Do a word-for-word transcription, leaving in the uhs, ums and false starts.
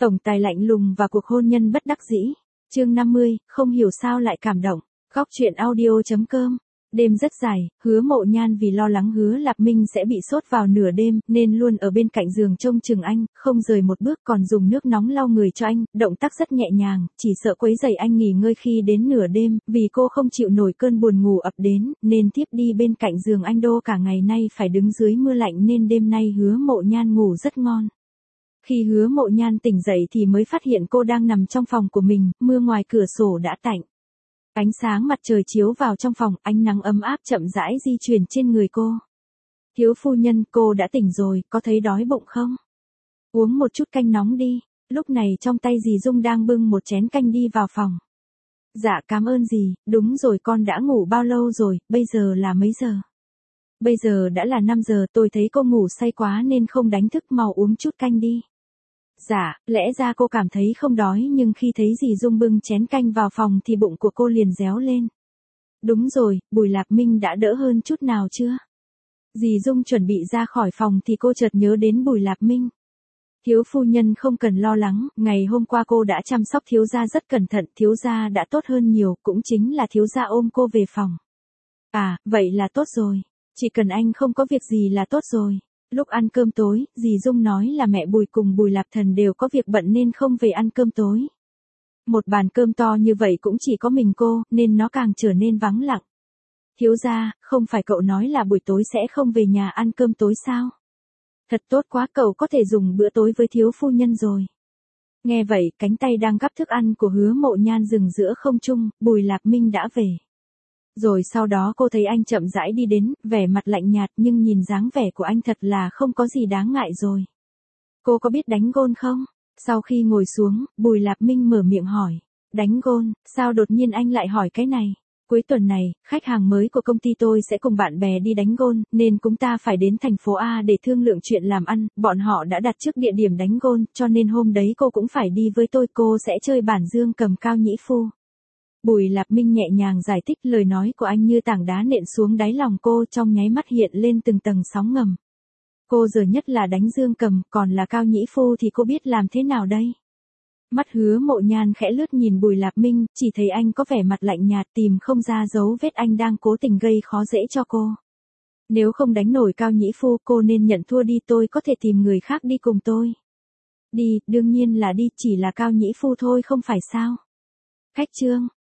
Tổng tài lạnh lùng và cuộc hôn nhân bất đắc dĩ. Chương năm mươi, không hiểu sao lại cảm động. Góc truyện audio chấm com. Đêm rất dài, Hứa Mộ Nhan vì lo lắng Hứa Lạp Minh sẽ bị sốt vào nửa đêm, nên luôn ở bên cạnh giường trông chừng anh, không rời một bước, còn dùng nước nóng lau người cho anh, động tác rất nhẹ nhàng, chỉ sợ quấy rầy anh nghỉ ngơi khi đến nửa đêm, vì cô không chịu nổi cơn buồn ngủ ập đến, nên tiếp đi bên cạnh giường anh Đô cả ngày nay phải đứng dưới mưa lạnh nên đêm nay Hứa Mộ Nhan ngủ rất ngon. Khi Hứa Mộ Nhan tỉnh dậy thì mới phát hiện cô đang nằm trong phòng của mình, mưa ngoài cửa sổ đã tạnh. Ánh sáng mặt trời chiếu vào trong phòng, ánh nắng ấm áp chậm rãi di chuyển trên người cô. Thiếu phu nhân, cô đã tỉnh rồi, có thấy đói bụng không? Uống một chút canh nóng đi. Lúc này trong tay dì Dung đang bưng một chén canh đi vào phòng. Dạ cảm ơn dì, đúng rồi, con đã ngủ bao lâu rồi, bây giờ là mấy giờ? Bây giờ đã là năm giờ, tôi thấy cô ngủ say quá nên không đánh thức, mau uống chút canh đi. Dạ, lẽ ra cô cảm thấy không đói nhưng khi thấy dì Dung bưng chén canh vào phòng thì bụng của cô liền réo lên. Đúng rồi, Bùi Lạp Minh đã đỡ hơn chút nào chưa? Dì Dung chuẩn bị ra khỏi phòng thì cô chợt nhớ đến Bùi Lạp Minh. Thiếu phu nhân không cần lo lắng, ngày hôm qua cô đã chăm sóc thiếu gia rất cẩn thận, thiếu gia đã tốt hơn nhiều, cũng chính là thiếu gia ôm cô về phòng. À, vậy là tốt rồi, chỉ cần anh không có việc gì là tốt rồi. Lúc ăn cơm tối, dì Dung nói là mẹ Bùi cùng Bùi Lạp Thần đều có việc bận nên không về ăn cơm tối. Một bàn cơm to như vậy cũng chỉ có mình cô, nên nó càng trở nên vắng lặng. Thiếu gia, không phải cậu nói là buổi tối sẽ không về nhà ăn cơm tối sao? Thật tốt quá, cậu có thể dùng bữa tối với thiếu phu nhân rồi. Nghe vậy, cánh tay đang gắp thức ăn của Hứa Mộ Nhan dừng giữa không trung, Bùi Lạp Minh đã về. Rồi sau đó cô thấy anh chậm rãi đi đến, vẻ mặt lạnh nhạt nhưng nhìn dáng vẻ của anh thật là không có gì đáng ngại rồi. Cô có biết đánh gôn không? Sau khi ngồi xuống, Bùi Lạp Minh mở miệng hỏi. Đánh gôn, sao đột nhiên anh lại hỏi cái này? Cuối tuần này, khách hàng mới của công ty tôi sẽ cùng bạn bè đi đánh gôn, nên chúng ta phải đến thành phố A để thương lượng chuyện làm ăn, bọn họ đã đặt trước địa điểm đánh gôn, cho nên hôm đấy cô cũng phải đi với tôi, cô sẽ chơi bản dương cầm cao nhĩ phu. Bùi Lạp Minh nhẹ nhàng giải thích, lời nói của anh như tảng đá nện xuống đáy lòng cô, trong nháy mắt hiện lên từng tầng sóng ngầm. Cô giờ nhất là đánh dương cầm, còn là cao nhĩ phu thì cô biết làm thế nào đây? Mắt Hứa Mộ Nhan khẽ lướt nhìn Bùi Lạp Minh, chỉ thấy anh có vẻ mặt lạnh nhạt, tìm không ra dấu vết anh đang cố tình gây khó dễ cho cô. Nếu không đánh nổi cao nhĩ phu, cô nên nhận thua đi, tôi có thể tìm người khác đi cùng tôi. Đi, đương nhiên là đi, chỉ là cao nhĩ phu thôi không phải sao? Khách trương.